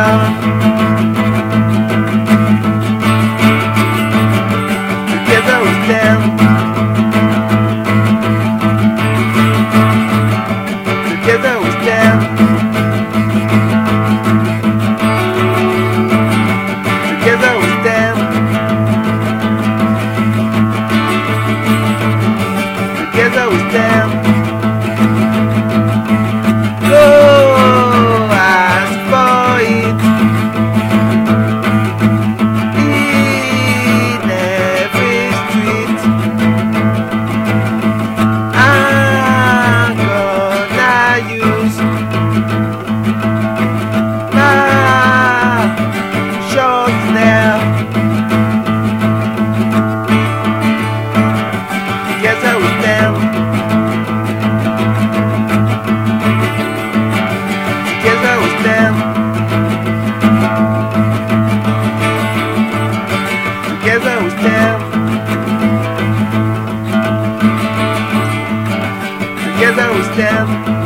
down. Together we stand. Together we stand. Together we stand. Together we stand. Go ask for it in every street. I'm gonna use my short nail. Together we stand. Together we stand. Together we stand. Together we stand.